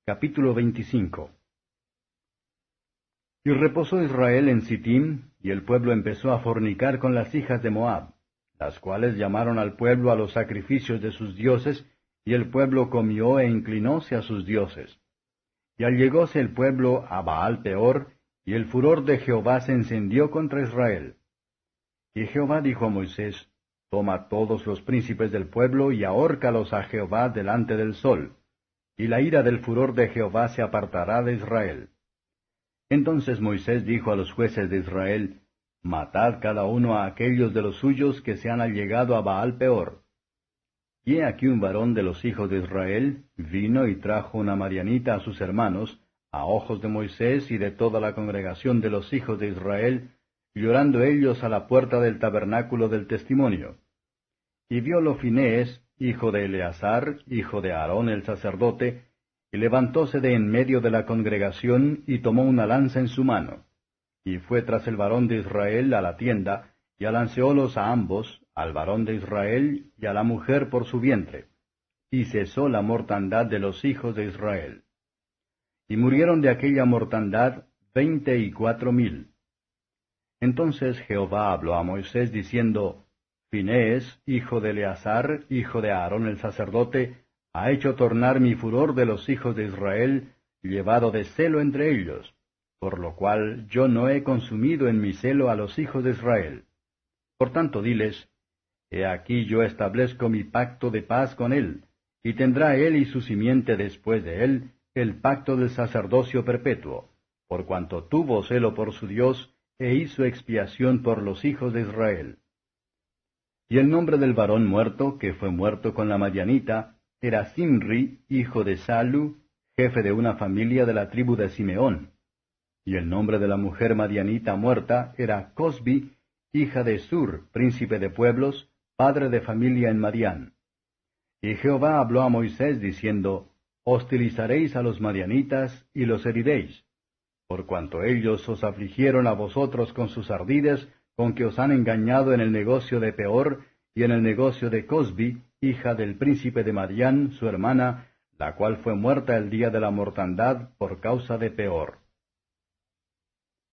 Capítulo 25. Y reposó Israel en Sittim, y el pueblo empezó a fornicar con las hijas de Moab, las cuales llamaron al pueblo a los sacrificios de sus dioses, y el pueblo comió e inclinóse a sus dioses. Y allegóse el pueblo a Baal Peor, y el furor de Jehová se encendió contra Israel. Y Jehová dijo a Moisés, Toma todos los príncipes del pueblo, y ahórcalos a Jehová delante del sol, y la ira del furor de Jehová se apartará de Israel. Entonces Moisés dijo a los jueces de Israel, Matad cada uno a aquellos de los suyos que se han allegado a Baal Peor. Y he aquí un varón de los hijos de Israel vino y trajo una madianita a sus hermanos, a ojos de Moisés y de toda la congregación de los hijos de Israel, llorando ellos a la puerta del tabernáculo del testimonio. Y viólo Finehés, hijo de Eleazar, hijo de Aarón el sacerdote, y levantóse de en medio de la congregación, y tomó una lanza en su mano. Y fue tras el varón de Israel a la tienda, y alanceólos a ambos, al varón de Israel y a la mujer por su vientre. Y cesó la mortandad de los hijos de Israel. Y murieron de aquella mortandad 24,000. Entonces Jehová habló a Moisés diciendo, Finehés, hijo de Eleazar, hijo de Aarón el sacerdote, ha hecho tornar mi furor de los hijos de Israel, llevado de celo entre ellos, por lo cual yo no he consumido en mi celo a los hijos de Israel. Por tanto diles, He aquí yo establezco mi pacto de paz con él, y tendrá él y su simiente después de él el pacto del sacerdocio perpetuo, por cuanto tuvo celo por su Dios, e hizo expiación por los hijos de Israel. Y el nombre del varón muerto, que fue muerto con la madianita, era Simri, hijo de Salu, jefe de una familia de la tribu de Simeón. Y el nombre de la mujer madianita muerta era Cosbi, hija de Sur, príncipe de pueblos, padre de familia en Madián. Y Jehová habló a Moisés diciendo, Hostilizaréis a los madianitas y los heriréis, por cuanto ellos os afligieron a vosotros con sus ardides, con que os han engañado en el negocio de Peor, y en el negocio de Cosbi, hija del príncipe de Madián, su hermana, la cual fue muerta el día de la mortandad por causa de Peor.